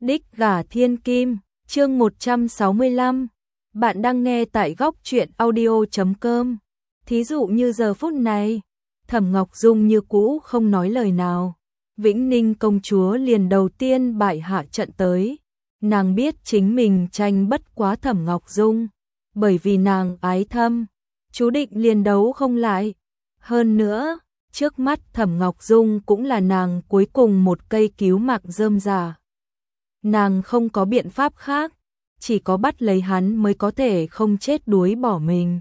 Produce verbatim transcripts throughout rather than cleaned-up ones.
Đích gả thiên kim, chương một trăm sáu mươi lăm. Bạn đang nghe tại góc truyện audio chấm com. Thí dụ như giờ phút này, Thẩm Ngọc Dung như cũ không nói lời nào. Vĩnh Ninh công chúa liền đầu tiên bại hạ trận tới. Nàng biết chính mình tranh bất quá Thẩm Ngọc Dung, bởi vì nàng ái thâm, chú định liền đấu không lại. Hơn nữa, trước mắt Thẩm Ngọc Dung cũng là nàng cuối cùng một cây cứu mạng rơm rà. Nàng không có biện pháp khác, chỉ có bắt lấy hắn mới có thể không chết đuối bỏ mình.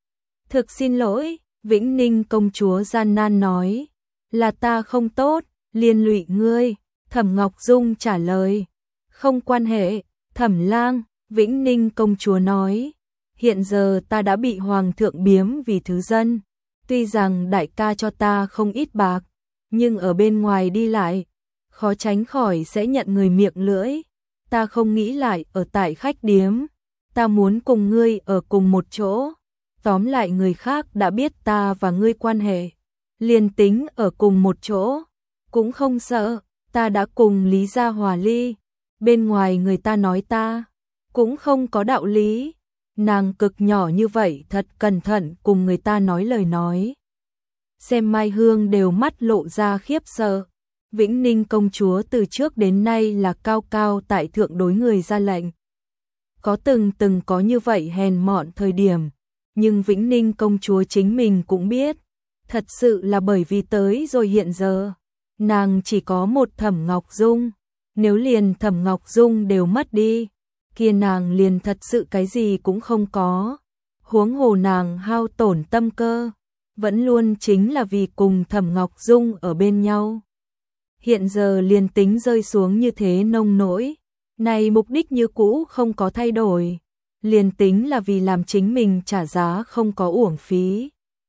Thực xin lỗi, Vĩnh Ninh công chúa gian nan nói, là ta không tốt, liên lụy ngươi. Thẩm Ngọc Dung trả lời, không quan hệ. Thẩm lang, Vĩnh Ninh công chúa nói, hiện giờ ta đã bị hoàng thượng biếm vì thứ dân. Tuy rằng đại ca cho ta không ít bạc, nhưng ở bên ngoài đi lại, khó tránh khỏi sẽ nhận người miệng lưỡi. Ta không nghĩ lại ở tại khách điếm, ta muốn cùng ngươi ở cùng một chỗ. Tóm lại người khác đã biết ta và ngươi quan hệ, liền tính ở cùng một chỗ, cũng không sợ. Ta đã cùng Lý gia hòa ly, bên ngoài người ta nói ta cũng không có đạo lý. Nàng cực nhỏ như vậy thật cẩn thận cùng người ta nói lời nói. Xem Mai Hương đều mắt lộ ra khiếp sợ. Vĩnh Ninh công chúa từ trước đến nay là cao cao tại thượng đối người ra lệnh. Có từng từng có như vậy hèn mọn thời điểm, nhưng Vĩnh Ninh công chúa chính mình cũng biết, thật sự là bởi vì tới rồi hiện giờ, nàng chỉ có một Thẩm Ngọc Dung, nếu liền Thẩm Ngọc Dung đều mất đi, kia nàng liền thật sự cái gì cũng không có. Huống hồ nàng hao tổn tâm cơ, vẫn luôn chính là vì cùng Thẩm Ngọc Dung ở bên nhau. Hiện giờ liền tính rơi xuống như thế nông nỗi, này mục đích như cũ không có thay đổi, liền tính là vì làm chính mình trả giá không có uổng phí.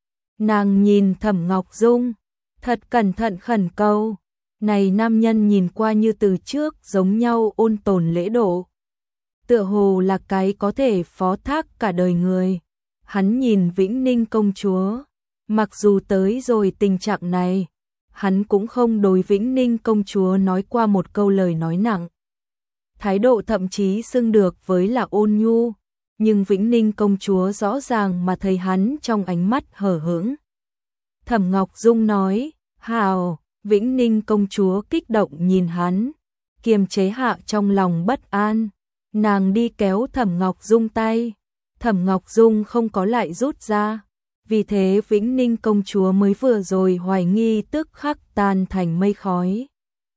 Nàng nhìn Thẩm Ngọc Dung, thật cẩn thận khẩn cầu, này nam nhân nhìn qua như từ trước giống nhau ôn tồn lễ độ, tựa hồ là cái có thể phó thác cả đời người. Hắn nhìn Vĩnh Ninh công chúa, mặc dù tới rồi tình trạng này, hắn cũng không đối Vĩnh Ninh công chúa nói qua một câu lời nói nặng. Thái độ thậm chí xưng được với là ôn nhu, nhưng Vĩnh Ninh công chúa rõ ràng mà thấy hắn trong ánh mắt hờ hững. Thẩm Ngọc Dung nói, hào. Vĩnh Ninh công chúa kích động nhìn hắn, kiềm chế hạ trong lòng bất an. Nàng đi kéo Thẩm Ngọc Dung tay, Thẩm Ngọc Dung không có lại rút ra. Vì thế Vĩnh Ninh công chúa mới vừa rồi hoài nghi tức khắc tan thành mây khói,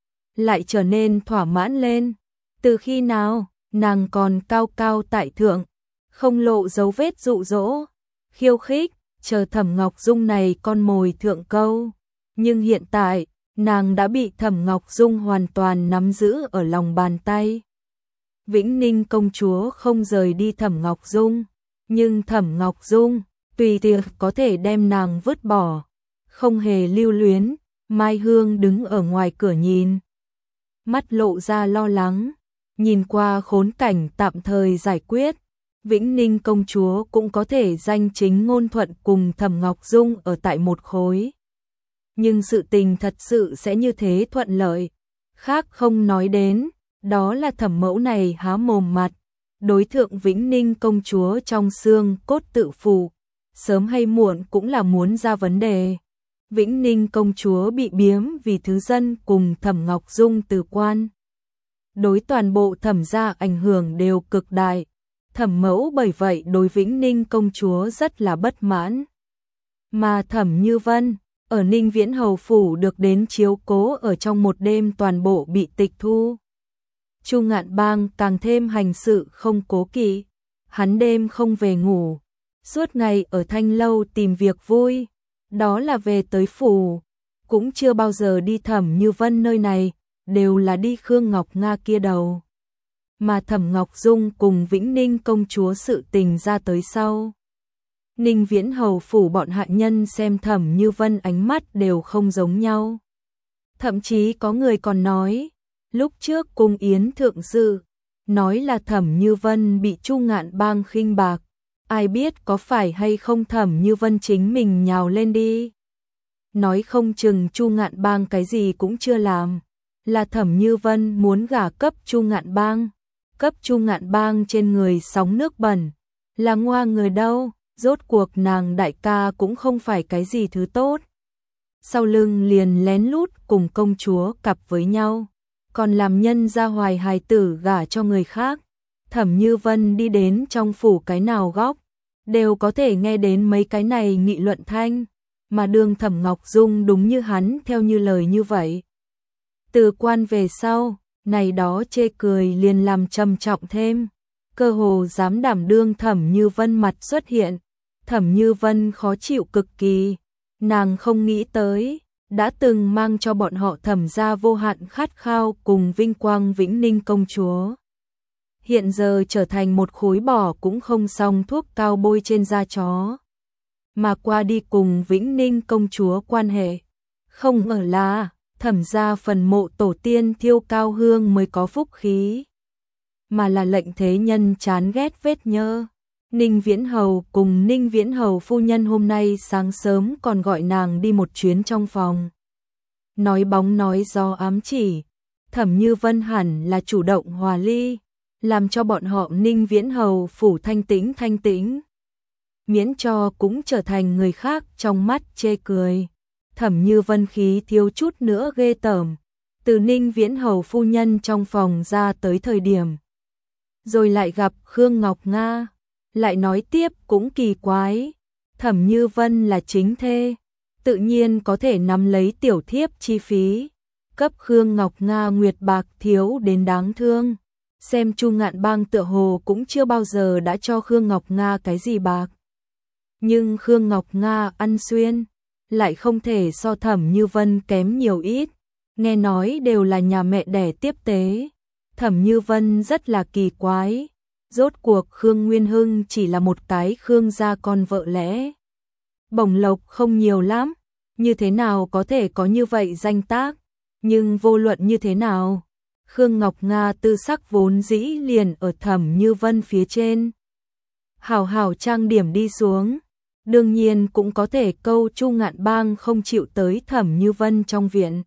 lại trở nên thỏa mãn lên. Từ khi nào, nàng còn cao cao tại thượng, không lộ dấu vết dụ dỗ, khiêu khích, chờ Thẩm Ngọc Dung này con mồi thượng câu. Nhưng hiện tại, nàng đã bị Thẩm Ngọc Dung hoàn toàn nắm giữ ở lòng bàn tay. Vĩnh Ninh công chúa không rời đi Thẩm Ngọc Dung, nhưng Thẩm Ngọc Dung tùy tiệc có thể đem nàng vứt bỏ, không hề lưu luyến. Mai Hương đứng ở ngoài cửa nhìn, mắt lộ ra lo lắng, nhìn qua khốn cảnh tạm thời giải quyết, Vĩnh Ninh công chúa cũng có thể danh chính ngôn thuận cùng Thẩm Ngọc Dung ở tại một khối. Nhưng sự tình thật sự sẽ như thế thuận lợi, khác không nói đến, đó là Thẩm mẫu này há mồm mặt, đối thượng Vĩnh Ninh công chúa trong xương cốt tự phụ, sớm hay muộn cũng là muốn ra vấn đề. Vĩnh Ninh công chúa bị biếm vì thứ dân cùng Thẩm Ngọc Dung từ quan, đối toàn bộ Thẩm gia ảnh hưởng đều cực đại. Thẩm mẫu bởi vậy đối Vĩnh Ninh công chúa rất là bất mãn. Mà Thẩm Như Vân ở Ninh Viễn hầu phủ được đến chiếu cố ở trong một đêm toàn bộ bị tịch thu. Chu Ngạn Bang càng thêm hành sự không cố kỵ, hắn đêm không về ngủ, suốt ngày ở thanh lâu tìm việc vui, đó là về tới phủ, cũng chưa bao giờ đi Thẩm Như Vân nơi này, đều là đi Khương Ngọc Nga kia đầu. Mà Thẩm Ngọc Dung cùng Vĩnh Ninh công chúa sự tình ra tới sau, Ninh Viễn hầu phủ bọn hạ nhân xem Thẩm Như Vân ánh mắt đều không giống nhau. Thậm chí có người còn nói, lúc trước cung yến thượng sự, nói là Thẩm Như Vân bị Chu Ngạn Bang khinh bạc, ai biết có phải hay không Thẩm Như Vân chính mình nhào lên đi. Nói không chừng Chu Ngạn Bang cái gì cũng chưa làm, là Thẩm Như Vân muốn gả cấp Chu Ngạn Bang, cấp Chu Ngạn Bang trên người sóng nước bẩn, là ngoa người đâu, rốt cuộc nàng đại ca cũng không phải cái gì thứ tốt. Sau lưng liền lén lút cùng công chúa cặp với nhau, còn làm nhân gia hoài hài tử gả cho người khác. Thẩm Như Vân đi đến trong phủ cái nào góc, đều có thể nghe đến mấy cái này nghị luận thanh, mà đường Thẩm Ngọc Dung đúng như hắn theo như lời như vậy. Từ quan về sau, này đó chê cười liền làm trầm trọng thêm, cơ hồ dám đảm đương Thẩm Như Vân mặt xuất hiện. Thẩm Như Vân khó chịu cực kỳ, nàng không nghĩ tới, đã từng mang cho bọn họ Thẩm gia vô hạn khát khao cùng vinh quang Vĩnh Ninh công chúa. Hiện giờ trở thành một khối bỏ cũng không xong thuốc cao bôi trên da chó, mà qua đi cùng Vĩnh Ninh công chúa quan hệ. Không ngờ là Thẩm gia phần mộ tổ tiên thiêu cao hương mới có phúc khí, mà là lệnh thế nhân chán ghét vết nhơ. Ninh Viễn Hầu cùng Ninh Viễn Hầu phu nhân hôm nay sáng sớm còn gọi nàng đi một chuyến trong phòng. Nói bóng nói gió ám chỉ, Thẩm Như Vân hẳn là chủ động hòa ly, làm cho bọn họ Ninh Viễn Hầu phủ thanh tĩnh thanh tĩnh, miễn cho cũng trở thành người khác trong mắt chê cười. Thẩm Như Vân khí thiếu chút nữa ghê tởm, từ Ninh Viễn Hầu phu nhân trong phòng ra tới thời điểm, rồi lại gặp Khương Ngọc Nga, lại nói tiếp cũng kỳ quái, Thẩm Như Vân là chính thê, tự nhiên có thể nắm lấy tiểu thiếp chi phí, cấp Khương Ngọc Nga nguyệt bạc thiếu đến đáng thương. Xem Chu Ngạn Bang tựa hồ cũng chưa bao giờ đã cho Khương Ngọc Nga cái gì bạc. Nhưng Khương Ngọc Nga ăn xuyên, lại không thể so Thẩm Như Vân kém nhiều ít, nghe nói đều là nhà mẹ đẻ tiếp tế. Thẩm Như Vân rất là kỳ quái, rốt cuộc Khương Nguyên Hưng chỉ là một cái Khương gia con vợ lẽ. Bổng lộc không nhiều lắm, như thế nào có thể có như vậy danh tác, nhưng vô luận như thế nào, Khương Ngọc Nga tư sắc vốn dĩ liền ở Thẩm Như Vân phía trên. Hảo hảo trang điểm đi xuống, đương nhiên cũng có thể câu Chu Ngạn Bang không chịu tới Thẩm Như Vân trong viện.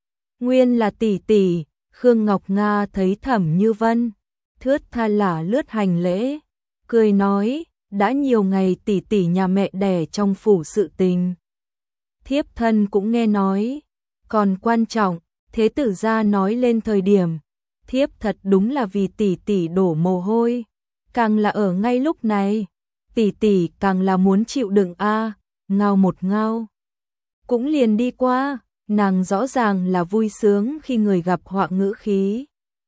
Nguyên là tỷ tỷ, Khương Ngọc Nga thấy Thẩm Như Vân, thướt tha lả lướt hành lễ, cười nói, đã nhiều ngày tỷ tỷ nhà mẹ đẻ trong phủ sự tình. Thiếp thân cũng nghe nói, còn quan trọng, thế tử gia nói lên thời điểm, thiếp thật đúng là vì tỷ tỷ đổ mồ hôi, càng là ở ngay lúc này, tỷ tỷ càng là muốn chịu đựng a, à, ngao một ngao. Cũng liền đi qua, nàng rõ ràng là vui sướng khi người gặp họa ngữ khí.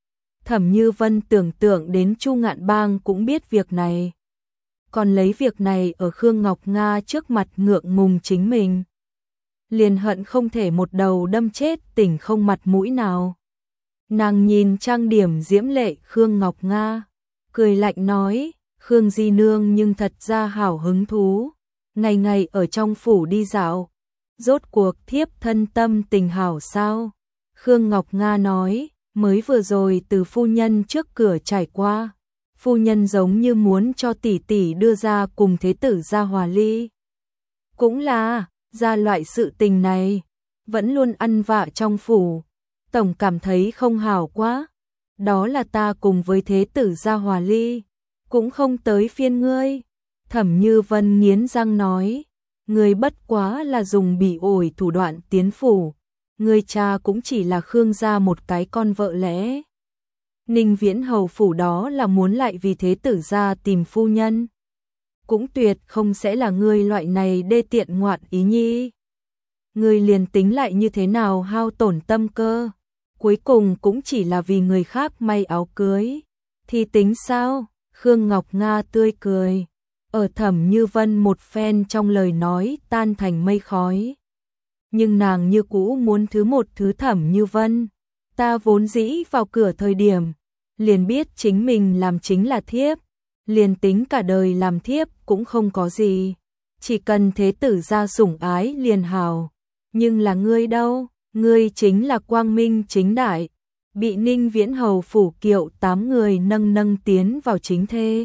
Thẩm Như Vân tưởng tượng đến Chu Ngạn Bang cũng biết việc này, còn lấy việc này ở Khương Ngọc Nga trước mặt ngượng ngùng chính mình, liền hận không thể một đầu đâm chết tỉnh không mặt mũi nào. Nàng nhìn trang điểm diễm lệ Khương Ngọc Nga, cười lạnh nói, Khương di nương nhưng thật ra hảo hứng thú, ngày ngày ở trong phủ đi dạo, rốt cuộc thiếp thân tâm tình hảo sao? Khương Ngọc Nga nói, mới vừa rồi từ phu nhân trước cửa trải qua, phu nhân giống như muốn cho tỷ tỷ đưa ra cùng thế tử gia hòa ly. Cũng là, ra loại sự tình này, vẫn luôn ăn vạ trong phủ, tổng cảm thấy không hảo quá. Đó là ta cùng với thế tử gia hòa ly, cũng không tới phiên ngươi. Thẩm Như Vân nghiến răng nói, ngươi bất quá là dùng bỉ ổi thủ đoạn tiến phủ, ngươi cha cũng chỉ là Khương gia một cái con vợ lẽ. Ninh Viễn Hầu phủ đó là muốn lại vì thế tử gia tìm phu nhân, cũng tuyệt không sẽ là ngươi loại này đê tiện ngoạn ý nhi. Ngươi liền tính lại như thế nào hao tổn tâm cơ, cuối cùng cũng chỉ là vì người khác may áo cưới, thì tính sao? Khương Ngọc Nga tươi cười, ở Thẩm Như Vân một phen trong lời nói tan thành mây khói. Nhưng nàng như cũ muốn thứ một thứ Thẩm Như Vân, ta vốn dĩ vào cửa thời điểm, liền biết chính mình làm chính là thiếp, liền tính cả đời làm thiếp cũng không có gì, chỉ cần thế tử gia sủng ái liền hào. Nhưng là ngươi đâu, ngươi chính là quang minh chính đại, bị Ninh Viễn Hầu phủ kiệu tám người nâng nâng tiến vào chính thê.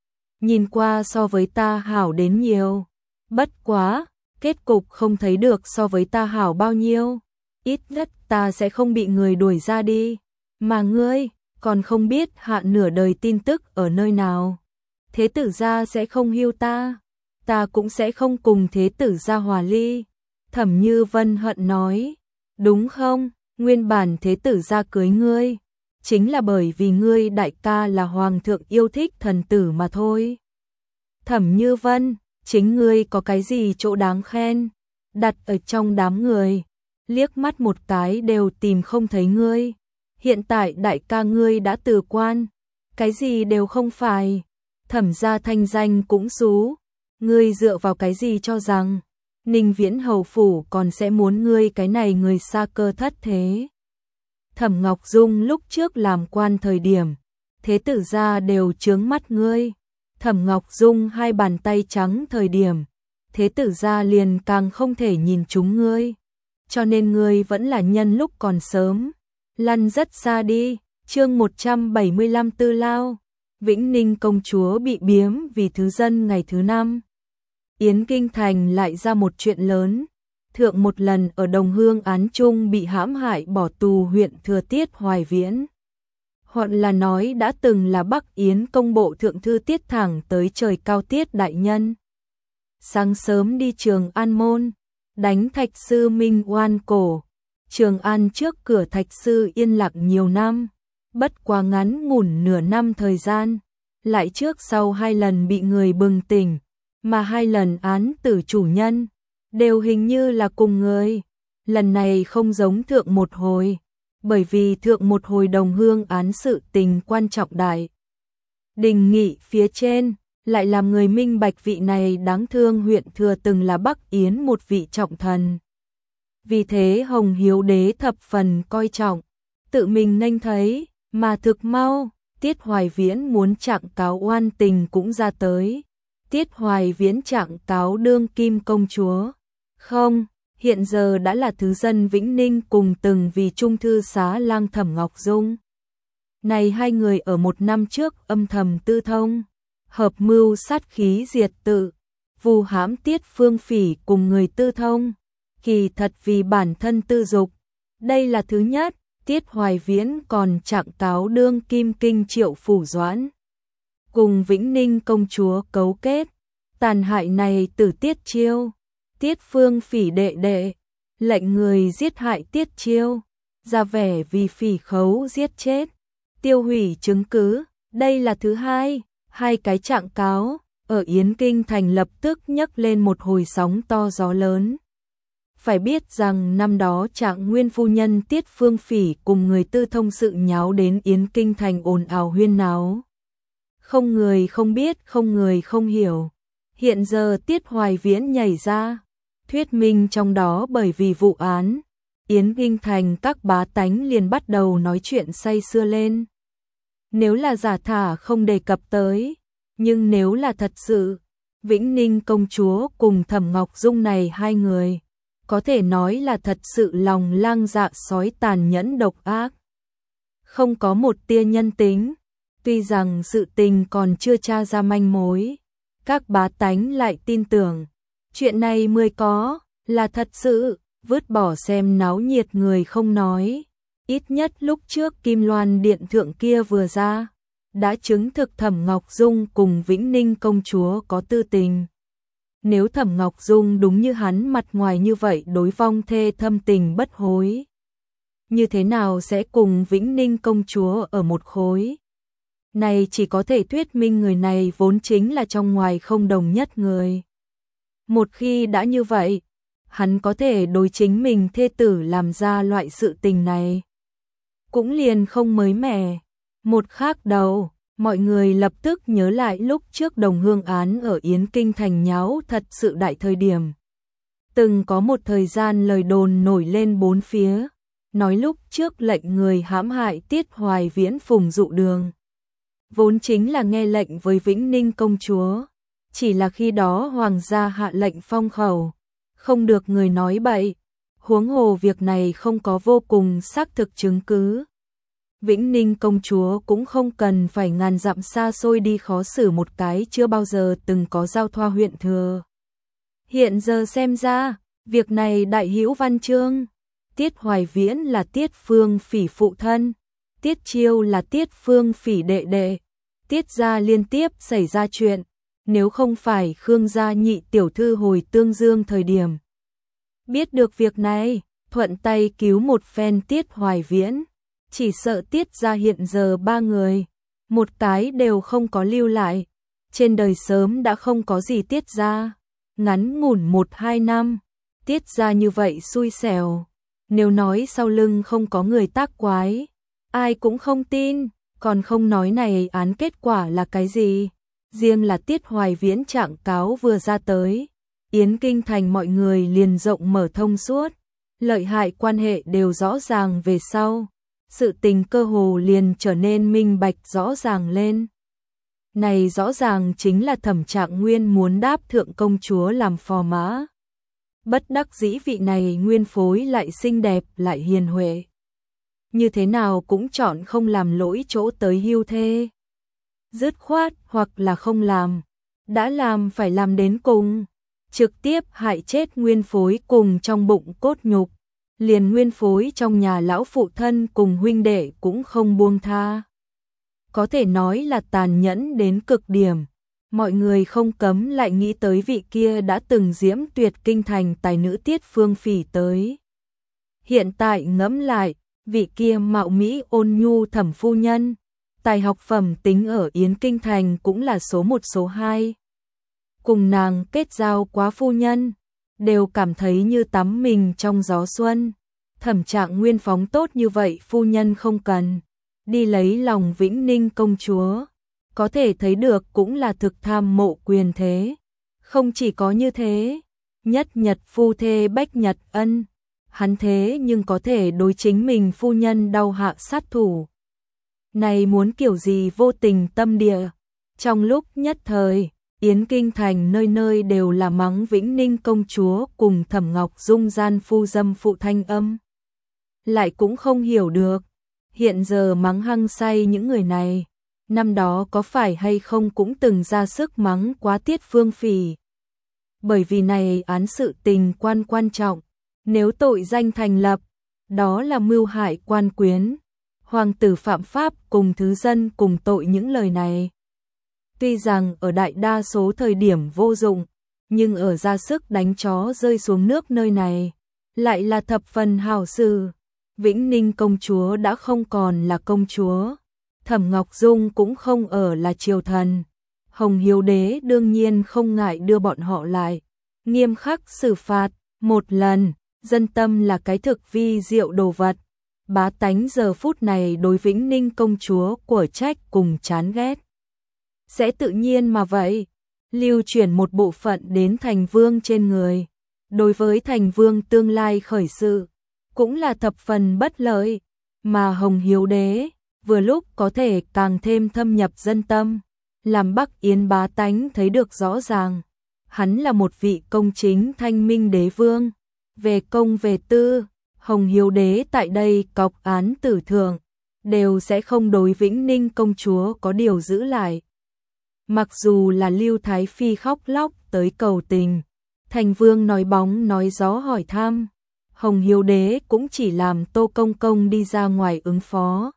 Nhìn qua so với ta hảo đến nhiều, bất quá, kết cục không thấy được so với ta hảo bao nhiêu, ít nhất ta sẽ không bị người đuổi ra đi, mà ngươi còn không biết hạ nửa đời tin tức ở nơi nào. Thế tử gia sẽ không hưu ta, ta cũng sẽ không cùng thế tử gia hòa ly. Thẩm Như Vân hận nói, đúng không, nguyên bản thế tử gia cưới ngươi, chính là bởi vì ngươi đại ca là hoàng thượng yêu thích thần tử mà thôi. Thẩm Như Vân, chính ngươi có cái gì chỗ đáng khen, đặt ở trong đám người, liếc mắt một cái đều tìm không thấy ngươi. Hiện tại đại ca ngươi đã từ quan, cái gì đều không phải, thẩm gia thanh danh cũng xú, ngươi dựa vào cái gì cho rằng Ninh Viễn hầu phủ còn sẽ muốn ngươi cái này người xa cơ thất thế. Thẩm Ngọc Dung lúc trước làm quan thời điểm, thế tử gia đều chướng mắt ngươi. Thẩm Ngọc Dung hai bàn tay trắng thời điểm, thế tử gia liền càng không thể nhìn chúng ngươi. Cho nên ngươi vẫn là nhân lúc còn sớm, lăn rất xa đi. Chương một trăm bảy mươi lăm Tư Lao, Vĩnh Ninh công chúa bị biếm vì thứ dân ngày thứ năm. Yến Kinh Thành lại ra một chuyện lớn, thượng một lần ở Đồng Hương án chung bị hãm hại bỏ tù huyện Thừa Tiết Hoài Viễn. Hoặc là nói đã từng là Bắc Yến công bộ thượng thư Tiết thẳng tới trời cao Tiết đại nhân. Sáng sớm đi Trường An môn, đánh Thạch sư Minh Oan cổ. Trường An trước cửa Thạch sư yên lặng nhiều năm, bất quá ngắn ngủn nửa năm thời gian, lại trước sau hai lần bị người bừng tỉnh, mà hai lần án tử chủ nhân đều hình như là cùng người. Lần này không giống thượng một hồi, bởi vì thượng một hồi Đồng Hương án sự tình quan trọng đại. Đình nghị phía trên lại làm người minh bạch vị này đáng thương huyện thừa từng là Bắc Yến một vị trọng thần. Vì thế Hồng Hiếu đế thập phần coi trọng, tự mình nghênh thấy, mà thực mau, Tiết Hoài Viễn muốn trạng cáo oan tình cũng ra tới. Tiết Hoài Viễn trạng cáo đương kim công chúa. Không, hiện giờ đã là thứ dân Vĩnh Ninh cùng từng vì trung thư xá lang Thẩm Ngọc Dung. Này hai người ở một năm trước âm thầm tư thông, hợp mưu sát khí diệt tự, vu hãm Tiết Phương Phỉ cùng người tư thông, kỳ thật vì bản thân tư dục. Đây là thứ nhất. Tiết Hoài Viễn còn trạng cáo đương kim kinh Triệu Phủ Doãn cùng Vĩnh Ninh công chúa cấu kết, tàn hại này tử Tiết Chiêu, Tiết Phương Phỉ đệ đệ, lệnh người giết hại Tiết Chiêu, ra vẻ vì phỉ khấu giết chết, tiêu hủy chứng cứ. Đây là thứ hai. Hai cái trạng cáo ở Yến Kinh Thành lập tức nhấc lên một hồi sóng to gió lớn. Phải biết rằng năm đó Trạng Nguyên phu nhân Tiết Phương Phỉ cùng người tư thông sự nháo đến Yến Kinh Thành ồn ào huyên náo. Không người không biết, không người không hiểu. Hiện giờ Tiết Hoài Viễn nhảy ra, thuyết minh trong đó. Bởi vì vụ án, Yến Kinh Thành các bá tánh liền bắt đầu nói chuyện say sưa lên. Nếu là giả thả không đề cập tới, nhưng nếu là thật sự, Vĩnh Ninh công chúa cùng Thẩm Ngọc Dung này hai người, có thể nói là thật sự lòng lang dạ sói tàn nhẫn độc ác. Không có một tia nhân tính, tuy rằng sự tình còn chưa tra ra manh mối, các bá tánh lại tin tưởng. Chuyện này mới có, là thật sự, vứt bỏ xem náo nhiệt người không nói. Ít nhất lúc trước Kim Loan Điện thượng kia vừa ra, đã chứng thực Thẩm Ngọc Dung cùng Vĩnh Ninh công chúa có tư tình. Nếu Thẩm Ngọc Dung đúng như hắn mặt ngoài như vậy đối vong thê thâm tình bất hối, như thế nào sẽ cùng Vĩnh Ninh công chúa ở một khối? Này chỉ có thể thuyết minh người này vốn chính là trong ngoài không đồng nhất người. Một khi đã như vậy, hắn có thể đối chính mình thê tử làm ra loại sự tình này, cũng liền không mới mẻ. Một khác đầu, mọi người lập tức nhớ lại lúc trước Đồng Hương án ở Yến Kinh Thành nháo thật sự đại thời điểm. Từng có một thời gian lời đồn nổi lên bốn phía, nói lúc trước lệnh người hãm hại Tiết Hoài Viễn Phùng Dụ Đường vốn chính là nghe lệnh với Vĩnh Ninh công chúa, chỉ là khi đó hoàng gia hạ lệnh phong khẩu, không được người nói bậy, huống hồ việc này không có vô cùng xác thực chứng cứ. Vĩnh Ninh công chúa cũng không cần phải ngàn dặm xa xôi đi khó xử một cái chưa bao giờ từng có giao thoa huyện thừa. Hiện giờ xem ra, việc này đại hữu văn chương, Tiết Hoài Viễn là Tiết Phương Phỉ phụ thân, Tiết Chiêu là Tiết Phương Phỉ đệ đệ. Tiết gia liên tiếp xảy ra chuyện, nếu không phải Khương gia nhị tiểu thư hồi Tương Dương thời điểm biết được việc này, thuận tay cứu một phen Tiết Hoài Viễn, chỉ sợ Tiết gia hiện giờ ba người, một cái đều không có lưu lại, trên đời sớm đã không có gì Tiết gia. Ngắn ngủn một hai năm, Tiết gia như vậy xui xẻo, nếu nói sau lưng không có người tác quái, ai cũng không tin, còn không nói này án kết quả là cái gì. Riêng là Tiết Hoài Viễn trạng cáo vừa ra tới, Yến Kinh thành mọi người liền rộng mở thông suốt, lợi hại quan hệ đều rõ ràng về sau, sự tình cơ hồ liền trở nên minh bạch rõ ràng lên. Này rõ ràng chính là Thẩm Trạng Nguyên muốn đáp thượng công chúa làm phò mã. Bất đắc dĩ vị này nguyên phối lại xinh đẹp lại hiền huệ, như thế nào cũng chọn không làm lỗi chỗ tới hưu thê. Dứt khoát hoặc là không làm, đã làm phải làm đến cùng, trực tiếp hại chết nguyên phối cùng trong bụng cốt nhục, liền nguyên phối trong nhà lão phụ thân cùng huynh đệ cũng không buông tha. Có thể nói là tàn nhẫn đến cực điểm, mọi người không cấm lại nghĩ tới vị kia đã từng diễm tuyệt kinh thành tài nữ Tiết Phương Phỉ tới. Hiện tại ngẫm lại, vị kia mạo mỹ ôn nhu Thẩm phu nhân, tài học phẩm tính ở Yến Kinh thành cũng là số một số hai. Cùng nàng kết giao quá phu nhân, đều cảm thấy như tắm mình trong gió xuân. Thẩm Trạng Nguyên phóng tốt như vậy phu nhân không cần đi lấy lòng Vĩnh Ninh công chúa, có thể thấy được cũng là thực tham mộ quyền thế. Không chỉ có như thế, nhất nhật phu thê bách nhật ân, hắn thế nhưng có thể đối chính mình phu nhân đau hạ sát thủ. Này muốn kiểu gì vô tình tâm địa. Trong lúc nhất thời, Yến Kinh thành nơi nơi đều là mắng Vĩnh Ninh công chúa cùng Thẩm Ngọc Dung gian phu dâm phụ thanh âm. Lại cũng không hiểu được, hiện giờ mắng hăng say những người này, năm đó có phải hay không cũng từng ra sức mắng quá Tiết Phương Phỉ. Bởi vì này án sự tình quan quan trọng, nếu tội danh thành lập, đó là mưu hại quan quyến, hoàng tử phạm pháp cùng thứ dân cùng tội những lời này. Tuy rằng ở đại đa số thời điểm vô dụng, nhưng ở ra sức đánh chó rơi xuống nước nơi này, lại là thập phần hảo sự. Vĩnh Ninh công chúa đã không còn là công chúa, Thẩm Ngọc Dung cũng không ở là triều thần. Hồng Hiếu Đế đương nhiên không ngại đưa bọn họ lại, nghiêm khắc xử phạt. Một lần, dân tâm là cái thực vi diệu đồ vật. Bá tánh giờ phút này đối Vĩnh Ninh công chúa của trách cùng chán ghét, sẽ tự nhiên mà vậy, lưu chuyển một bộ phận đến thành vương trên người. Đối với thành vương tương lai khởi sự, cũng là thập phần bất lợi, mà Hồng Hiếu Đế vừa lúc có thể càng thêm thâm nhập dân tâm, làm Bắc Yến bá tánh thấy được rõ ràng, hắn là một vị công chính thanh minh đế vương. Về công về tư, Hồng Hiếu Đế tại đây cọc án tử thượng, đều sẽ không đối Vĩnh Ninh công chúa có điều giữ lại. Mặc dù là Lưu Thái Phi khóc lóc tới cầu tình, thành vương nói bóng nói gió hỏi thăm, Hồng Hiếu Đế cũng chỉ làm Tô Công Công đi ra ngoài ứng phó.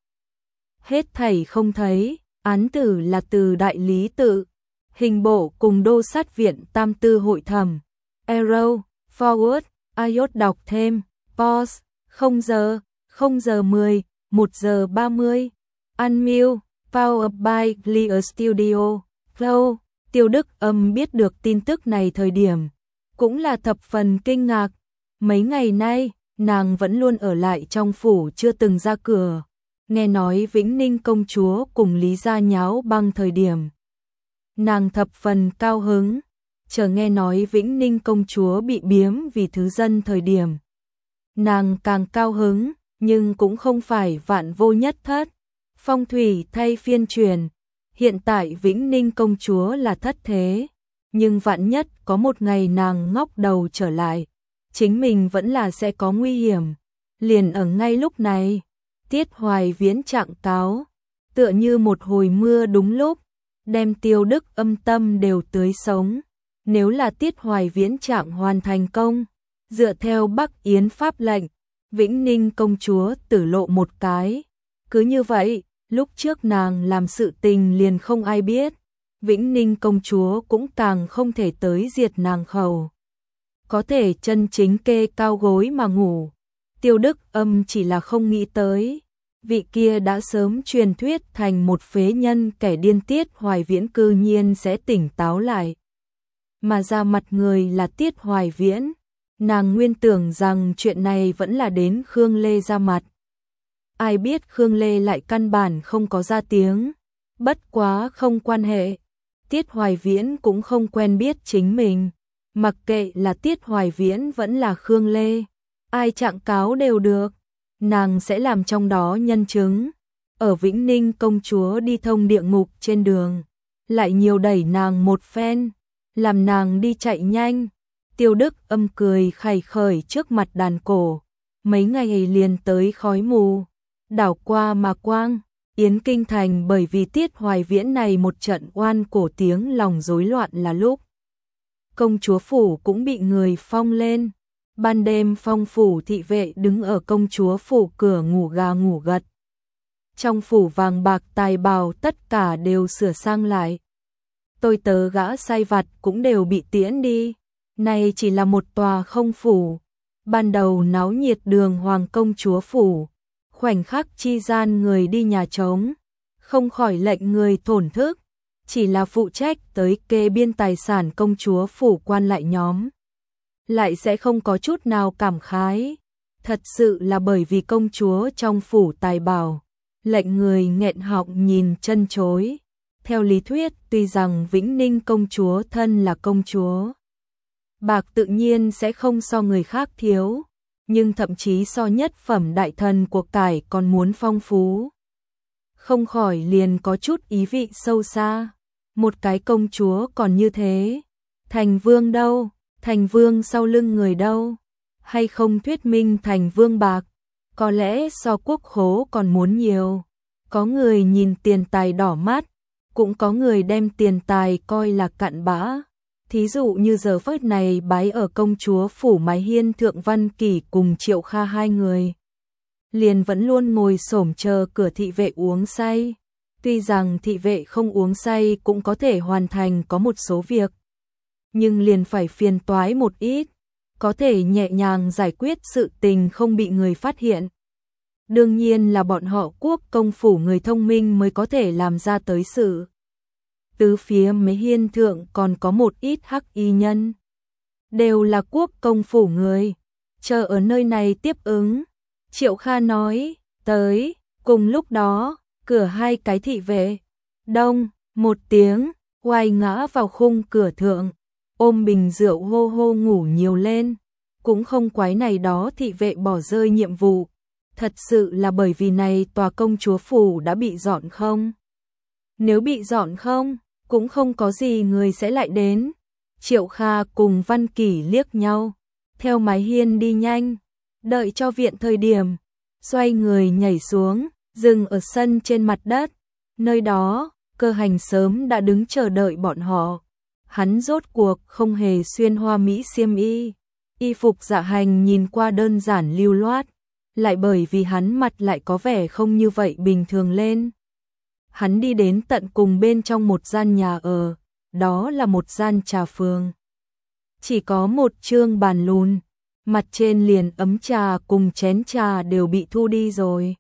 Hết thảy không thấy, án tử là từ đại lý tự, hình bộ cùng đô sát viện tam tư hội thẩm. Arrow, forward, iốt đọc thêm, pause, không giờ, không giờ mười, một giờ ba mươi. Unmute, powered by Clear Studio. Flow, Tiêu Đức Âm biết được tin tức này thời điểm, cũng là thập phần kinh ngạc. Mấy ngày nay, nàng vẫn luôn ở lại trong phủ chưa từng ra cửa. Nghe nói Vĩnh Ninh công chúa cùng Lý gia nháo băng thời điểm, nàng thập phần cao hứng. Chờ nghe nói Vĩnh Ninh công chúa bị biếm vì thứ dân thời điểm, nàng càng cao hứng, nhưng cũng không phải vạn vô nhất thất. Phong thủy thay phiên truyền, hiện tại Vĩnh Ninh công chúa là thất thế, nhưng vạn nhất có một ngày nàng ngóc đầu trở lại, chính mình vẫn là sẽ có nguy hiểm. Liền ở ngay lúc này, Tiết Hoài Viễn trạng cáo, tựa như một hồi mưa đúng lúc, đem Tiêu Đức Âm tâm đều tưới sống. Nếu là Tiết Hoài Viễn trạng hoàn thành công, dựa theo Bắc Yến pháp lệnh, Vĩnh Ninh công chúa tử lộ một cái. Cứ như vậy, lúc trước nàng làm sự tình liền không ai biết. Vĩnh Ninh công chúa cũng càng không thể tới diệt nàng khẩu. Có thể chân chính kê cao gối mà ngủ. Tiêu Đức Âm chỉ là không nghĩ tới. Vị kia đã sớm truyền thuyết thành một phế nhân kẻ điên Tiết Hoài Viễn cư nhiên sẽ tỉnh táo lại. Mà ra mặt người là Tiết Hoài Viễn. Nàng nguyên tưởng rằng chuyện này vẫn là đến Khương Lê ra mặt. Ai biết Khương Lê lại căn bản không có ra tiếng. Bất quá không quan hệ. Tiết Hoài Viễn cũng không quen biết chính mình. Mặc kệ là Tiết Hoài Viễn vẫn là Khương Lê. Ai trạng cáo đều được. Nàng sẽ làm trong đó nhân chứng. Ở Vĩnh Ninh công chúa đi thông địa ngục trên đường. Lại nhiều đẩy nàng một phen. Làm nàng đi chạy nhanh. Tiêu Đức Âm cười khẩy khởi trước mặt đàn cổ. Mấy ngày liền tới khói mù. Đảo qua mà quang. Yến Kinh Thành bởi vì Tiết Hoài Viễn này một trận oan cổ tiếng lòng rối loạn là lúc. Công chúa phủ cũng bị người phong lên. Ban đêm phong phủ thị vệ đứng ở công chúa phủ cửa ngủ gà ngủ gật. Trong phủ vàng bạc tài bào tất cả đều sửa sang lại. Tôi tớ gã sai vặt cũng đều bị tiễn đi. Này chỉ là một tòa không phủ. Ban đầu náo nhiệt đường hoàng công chúa phủ. Khoảnh khắc chi gian người đi nhà trống. Không khỏi lệnh người thổn thức. Chỉ là phụ trách tới kê biên tài sản công chúa phủ quan lại nhóm. Lại sẽ không có chút nào cảm khái. Thật sự là bởi vì công chúa trong phủ tài bảo. Lệnh người nghẹn họng nhìn chân chối. Theo lý thuyết tuy rằng Vĩnh Ninh công chúa thân là công chúa. Bạc tự nhiên sẽ không so người khác thiếu. Nhưng thậm chí so nhất phẩm đại thần của cải còn muốn phong phú. Không khỏi liền có chút ý vị sâu xa. Một cái công chúa còn như thế. Thành vương đâu? Thành vương sau lưng người đâu? Hay không thuyết minh thành vương bạc? Có lẽ so quốc khố còn muốn nhiều. Có người nhìn tiền tài đỏ mắt. Cũng có người đem tiền tài coi là cặn bã. Thí dụ như giờ phút này bái ở công chúa phủ mái hiên Thượng Văn Kỷ cùng Triệu Kha hai người. Liền vẫn luôn ngồi xổm chờ cửa thị vệ uống say. Tuy rằng thị vệ không uống say cũng có thể hoàn thành có một số việc. Nhưng liền phải phiền toái một ít. Có thể nhẹ nhàng giải quyết sự tình không bị người phát hiện. Đương nhiên là bọn họ quốc công phủ người thông minh mới có thể làm ra tới sự. Tứ phía mấy hiên thượng còn có một ít hắc y nhân. Đều là quốc công phủ người. Chờ ở nơi này tiếp ứng. Triệu Kha nói, tới, cùng lúc đó, cửa hai cái thị vệ. Đông, một tiếng, quay ngã vào khung cửa thượng. Ôm bình rượu hô hô ngủ nhiều lên. Cũng không quái này đó thị vệ bỏ rơi nhiệm vụ. Thật sự là bởi vì này tòa công chúa phủ đã bị dọn không. Nếu bị dọn không, cũng không có gì người sẽ lại đến. Triệu Kha cùng Văn Kỷ liếc nhau. Theo mái hiên đi nhanh. Đợi cho viện thời điểm. Xoay người nhảy xuống. Dừng ở sân trên mặt đất. Nơi đó, Cơ Hành sớm đã đứng chờ đợi bọn họ. Hắn rốt cuộc không hề xuyên hoa mỹ xiêm y. Y phục dạ hành nhìn qua đơn giản lưu loát. Lại bởi vì hắn mặt lại có vẻ không như vậy bình thường lên. Hắn đi đến tận cùng bên trong một gian nhà ở. Đó là một gian trà phường. Chỉ có một chương bàn lùn. Mặt trên liền ấm trà cùng chén trà đều bị thu đi rồi.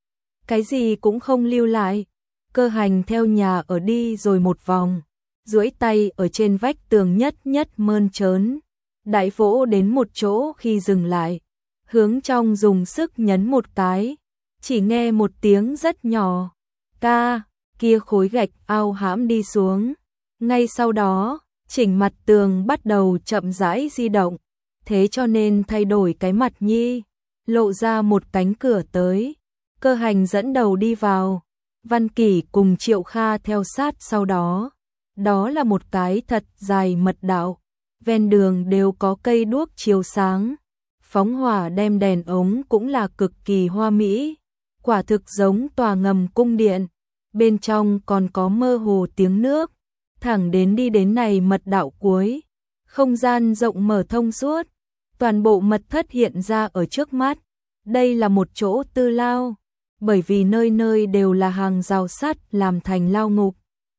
Cái gì cũng không lưu lại. Cơ Hành theo nhà ở đi rồi một vòng. Duỗi tay ở trên vách tường nhất nhất mơn trớn. Đại vỗ đến một chỗ khi dừng lại. Hướng trong dùng sức nhấn một cái. Chỉ nghe một tiếng rất nhỏ. Ca, kia khối gạch ao hãm đi xuống. Ngay sau đó, chỉnh mặt tường bắt đầu chậm rãi di động. Thế cho nên thay đổi cái mặt nhi. Lộ ra một cánh cửa tới. Cơ Hành dẫn đầu đi vào. Văn Kỷ cùng Triệu Kha theo sát sau đó. Đó là một cái thật dài mật đạo. Ven đường đều có cây đuốc chiếu sáng. Phóng hỏa đem đèn ống cũng là cực kỳ hoa mỹ. Quả thực giống tòa ngầm cung điện. Bên trong còn có mơ hồ tiếng nước. Thẳng đến đi đến này mật đạo cuối. Không gian rộng mở thông suốt. Toàn bộ mật thất hiện ra ở trước mắt. đây là một chỗ tư lao, bởi vì nơi nơi đều là hàng rào sắt làm thành lao ngục.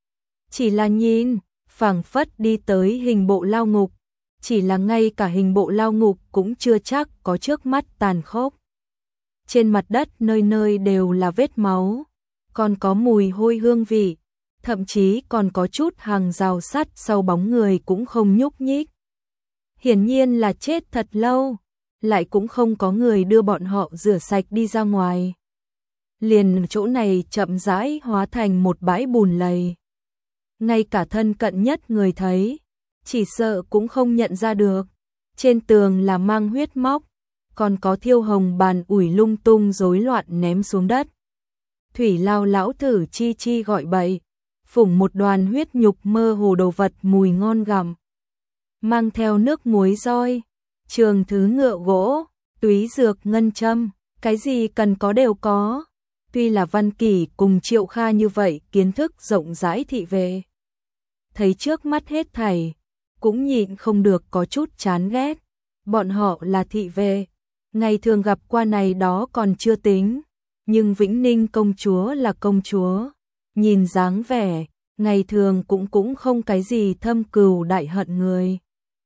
Chỉ là nhìn, phảng phất đi tới hình bộ lao ngục, chỉ là ngay cả hình bộ lao ngục cũng chưa chắc có trước mắt tàn khốc. Trên mặt đất nơi nơi đều là vết máu, còn có mùi hôi hương vị, thậm chí còn có chút hàng rào sắt sau bóng người cũng không nhúc nhích. Hiển nhiên là chết thật lâu, lại cũng không có người đưa bọn họ rửa sạch đi ra ngoài. Liền chỗ này chậm rãi hóa thành một bãi bùn lầy. Ngay cả thân cận nhất người thấy, chỉ sợ cũng không nhận ra được. Trên tường là mang huyết móc, còn có thiêu hồng bàn ủi lung tung rối loạn ném xuống đất. Thủy Lao lão thử chi chi gọi bậy, phủng một đoàn huyết nhục mơ hồ đồ vật mùi ngon gặm. Mang theo nước muối roi, trường thứ ngựa gỗ, túy dược ngân châm, cái gì cần có đều có. Tuy là Văn Kỷ cùng Triệu Kha như vậy kiến thức rộng rãi thị về, thấy trước mắt hết thảy, cũng nhịn không được có chút chán ghét. Bọn họ là thị vệ, ngày thường gặp qua này đó còn chưa tính, nhưng Vĩnh Ninh công chúa là công chúa, nhìn dáng vẻ, ngày thường cũng cũng không cái gì thâm cừu đại hận người.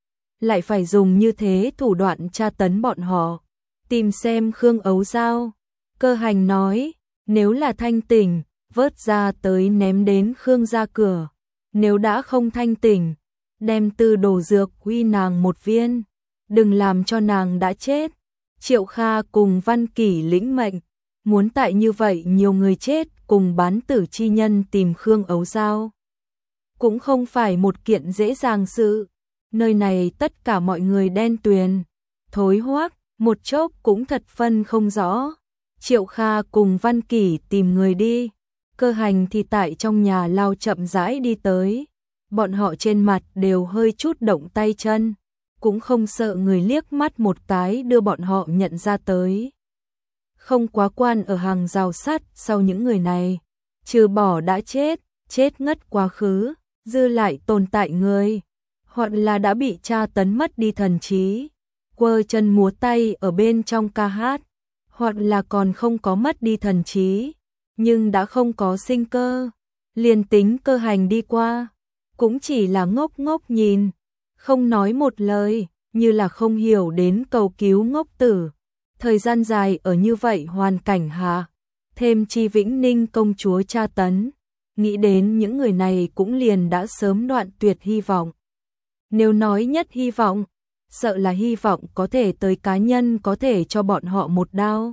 Lại phải dùng như thế thủ đoạn tra tấn bọn họ, tìm xem Khương Ấu Dao. Cơ Hành nói, nếu là thanh tỉnh, vớt ra tới ném đến Khương gia cửa, nếu đã không thanh tỉnh, đem tư đồ dược huy nàng một viên, đừng làm cho nàng đã chết. Triệu Kha cùng Văn Kỷ lĩnh mệnh, muốn tại như vậy nhiều người chết cùng bán tử chi nhân tìm Khương Ấu Dao. Cũng không phải một kiện dễ dàng sự, nơi này tất cả mọi người đen tuyền, thối hoác, một chốc cũng thật phân không rõ. Triệu Kha cùng Văn Kỷ tìm người đi, Cơ Hành thì tại trong nhà lao chậm rãi đi tới. Bọn họ trên mặt đều hơi chút động tay chân, cũng không sợ người liếc mắt một cái đưa bọn họ nhận ra tới. Không quá quan ở hàng rào sắt sau những người này, trừ bỏ đã chết, chết ngất quá khứ, dư lại tồn tại người, hoặc là đã bị tra tấn mất đi thần trí, quơ chân múa tay ở bên trong ca hát, hoặc là còn không có mất đi thần trí, nhưng đã không có sinh cơ. Liền tính Cơ Hành đi qua, cũng chỉ là ngốc ngốc nhìn, không nói một lời, như là không hiểu đến cầu cứu ngốc tử. Thời gian dài ở như vậy hoàn cảnh hạ, thêm chi Vĩnh Ninh công chúa tra tấn, nghĩ đến những người này cũng liền đã sớm đoạn tuyệt hy vọng. Nếu nói nhất hy vọng, sợ là hy vọng có thể tới cá nhân có thể cho bọn họ một đao,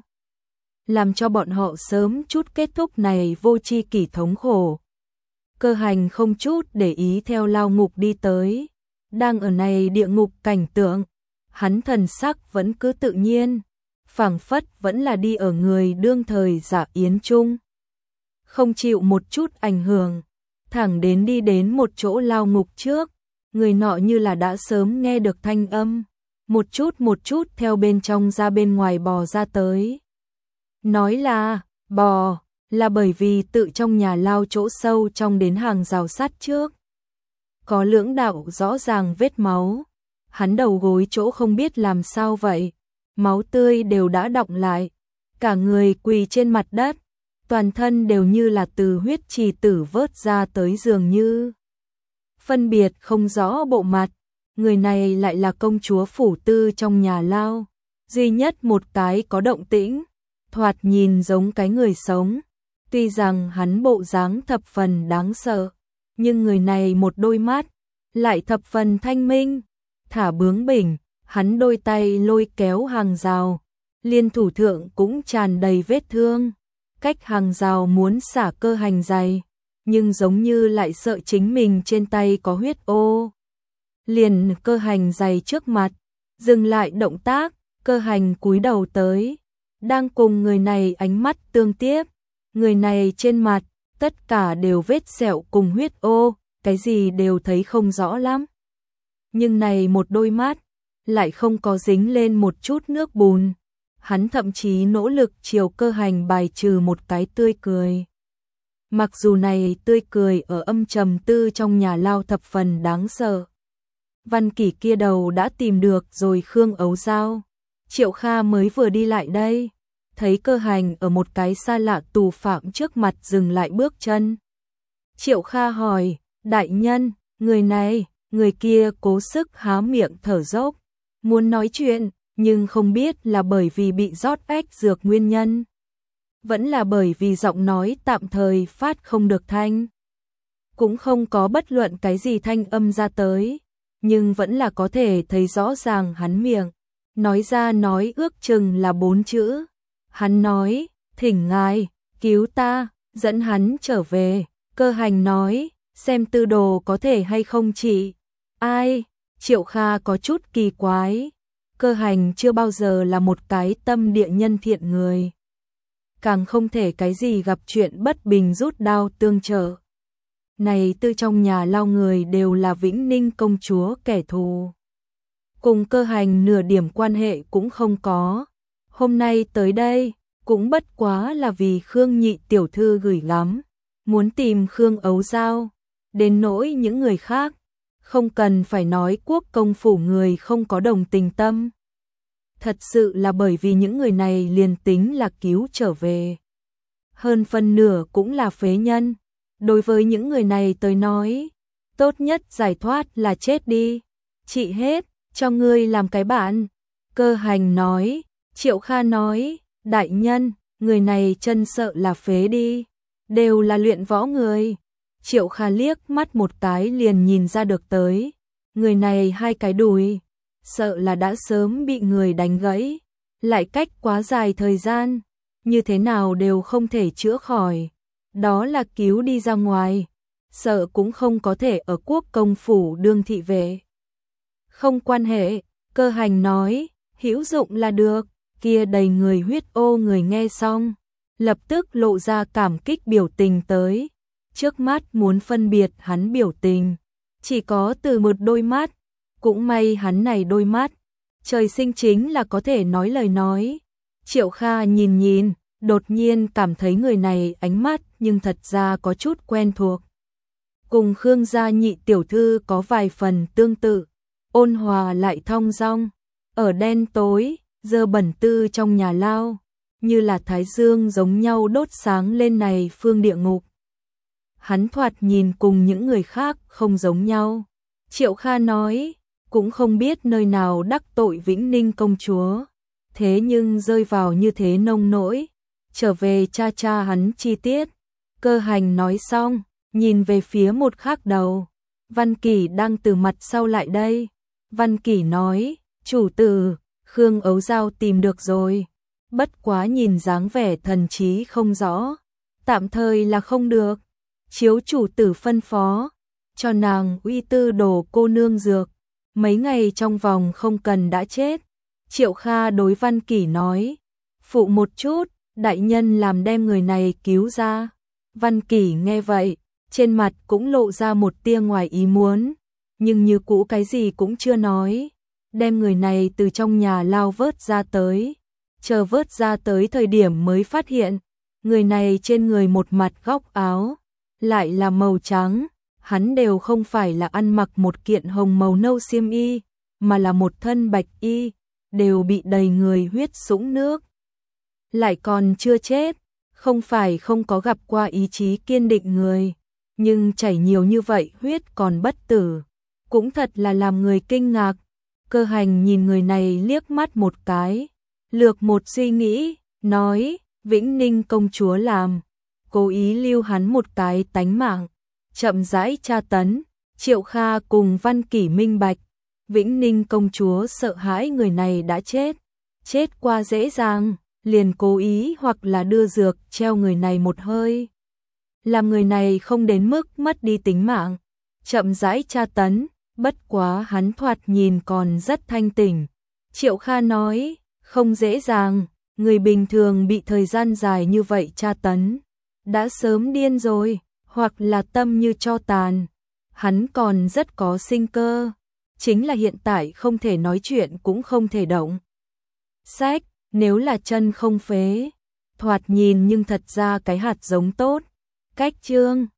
làm cho bọn họ sớm chút kết thúc này vô tri kỷ thống khổ. Cơ Hành không chút để ý theo lao ngục đi tới, đang ở này địa ngục cảnh tượng, hắn thần sắc vẫn cứ tự nhiên, phảng phất vẫn là đi ở người đương thời Dạ Yến Trung, không chịu một chút ảnh hưởng, thẳng đến đi đến một chỗ lao ngục trước, người nọ như là đã sớm nghe được thanh âm, một chút một chút theo bên trong ra bên ngoài bò ra tới. Nói là bò, là bởi vì tự trong nhà lao chỗ sâu trong đến hàng rào sắt trước, có lưỡng đạo rõ ràng vết máu, hắn đầu gối chỗ không biết làm sao vậy, máu tươi đều đã đọng lại, cả người quỳ trên mặt đất, toàn thân đều như là từ huyết trì tử vớt ra tới dường như. Phân biệt không rõ bộ mặt, người này lại là công chúa phủ tư trong nhà lao, duy nhất một cái có động tĩnh, thoạt nhìn giống cái người sống. Tuy rằng hắn bộ dáng thập phần đáng sợ, nhưng người này một đôi mắt lại thập phần thanh minh, thả bướng bỉnh, hắn đôi tay lôi kéo hàng rào, liên thủ thượng cũng tràn đầy vết thương, cách hàng rào muốn xả Cơ Hành giày, nhưng giống như lại sợ chính mình trên tay có huyết ô. Liền Cơ Hành giày trước mặt, dừng lại động tác, Cơ Hành cúi đầu tới, đang cùng người này ánh mắt tương tiếp, người này trên mặt, tất cả đều vết sẹo cùng huyết ô, cái gì đều thấy không rõ lắm. Nhưng này một đôi mắt, lại không có dính lên một chút nước bùn, hắn thậm chí nỗ lực chiều Cơ Hành bài trừ một cái tươi cười. Mặc dù này tươi cười ở âm trầm tư trong nhà lao thập phần đáng sợ. Văn Kỷ kia đầu đã tìm được rồi Khương Ấu Dao, Triệu Kha mới vừa đi lại đây, thấy Cơ Hành ở một cái xa lạ tù phạm trước mặt dừng lại bước chân. Triệu Kha hỏi, đại nhân, người này, người kia cố sức há miệng thở dốc, muốn nói chuyện, nhưng không biết là bởi vì bị rót ách dược nguyên nhân, vẫn là bởi vì giọng nói tạm thời phát không được thanh. Cũng không có bất luận cái gì thanh âm ra tới, nhưng vẫn là có thể thấy rõ ràng hắn miệng nói ra nói ước chừng là bốn chữ. Hắn nói, thỉnh ngài, cứu ta, dẫn hắn trở về. Cơ Hành nói, xem tư đồ có thể hay không chị. Ai? Triệu Kha có chút kỳ quái. Cơ Hành chưa bao giờ là một cái tâm địa nhân thiện người, càng không thể cái gì gặp chuyện bất bình rút đao tương trợ. Này tư trong nhà lao người đều là Vĩnh Ninh công chúa kẻ thù, cùng Cơ Hành nửa điểm quan hệ cũng không có. Hôm nay tới đây, cũng bất quá là vì Khương nhị tiểu thư gửi gắm, muốn tìm Khương Ấu Giao. Đến nỗi những người khác, không cần phải nói, quốc công phủ người không có đồng tình tâm. Thật sự là bởi vì những người này liền tính là cứu trở về, hơn phân nửa cũng là phế nhân. Đối với những người này tới nói, tốt nhất giải thoát là chết đi. Chị hết, cho ngươi làm cái bạn. Cơ Hành nói. Triệu Kha nói, đại nhân, người này chân sợ là phế đi, đều là luyện võ người. Triệu Kha liếc mắt một cái liền nhìn ra được tới, người này hai cái đùi, sợ là đã sớm bị người đánh gãy, lại cách quá dài thời gian, như thế nào đều không thể chữa khỏi. Đó là cứu đi ra ngoài, sợ cũng không có thể ở quốc công phủ đương thị vệ. Không quan hệ, Cơ Hành nói, hữu dụng là được. Kia đầy người huyết ô người nghe xong, lập tức lộ ra cảm kích biểu tình tới. Trước mắt muốn phân biệt hắn biểu tình, chỉ có từ một đôi mắt. Cũng may hắn này đôi mắt, trời sinh chính là có thể nói lời nói. Triệu Kha nhìn nhìn, đột nhiên cảm thấy người này ánh mắt nhưng thật ra có chút quen thuộc. Cùng Khương gia nhị tiểu thư có vài phần tương tự, ôn hòa lại thong dong, ở đen tối dơ bẩn tư trong nhà lao, như là thái dương giống nhau đốt sáng lên này phương địa ngục. Hắn thoạt nhìn cùng những người khác không giống nhau. Triệu Kha nói, cũng không biết nơi nào đắc tội Vĩnh Ninh công chúa, thế nhưng rơi vào như thế nông nỗi, trở về cha cha hắn chi tiết. Cơ Hành nói xong, nhìn về phía một khác đầu, Văn Kỷ đang từ mặt sau lại đây. Văn Kỷ nói, chủ tử, Khương Ấu Giao tìm được rồi, bất quá nhìn dáng vẻ thần trí không rõ, tạm thời là không được. Chiếu chủ tử phân phó, cho nàng uy tư đồ cô nương dược, mấy ngày trong vòng không cần đã chết. Triệu Kha đối Văn Kỷ nói, phụ một chút, đại nhân làm đem người này cứu ra. Văn Kỷ nghe vậy, trên mặt cũng lộ ra một tia ngoài ý muốn, nhưng như cũ cái gì cũng chưa nói. Đem người này từ trong nhà lao vớt ra tới, chờ vớt ra tới thời điểm mới phát hiện, người này trên người một mặt góc áo, lại là màu trắng, hắn đều không phải là ăn mặc một kiện hồng màu nâu xiêm y, mà là một thân bạch y, đều bị đầy người huyết sũng nước. Lại còn chưa chết, không phải không có gặp qua ý chí kiên định người, nhưng chảy nhiều như vậy huyết còn bất tử, cũng thật là làm người kinh ngạc. Cơ Hành nhìn người này liếc mắt một cái, lược một suy nghĩ, nói, Vĩnh Ninh công chúa làm, cố ý lưu hắn một cái tánh mạng, chậm rãi tra tấn. Triệu Kha cùng Văn Kỷ minh bạch, Vĩnh Ninh công chúa sợ hãi người này đã chết, chết qua dễ dàng, liền cố ý hoặc là đưa dược treo người này một hơi, làm người này không đến mức mất đi tính mạng, chậm rãi tra tấn. Bất quá hắn thoạt nhìn còn rất thanh tỉnh. Triệu Kha nói, không dễ dàng, người bình thường bị thời gian dài như vậy tra tấn, đã sớm điên rồi, hoặc là tâm như tro tàn. Hắn còn rất có sinh cơ, chính là hiện tại không thể nói chuyện cũng không thể động. Sách, nếu là chân không phế, thoạt nhìn nhưng thật ra cái hạt giống tốt. Cách chương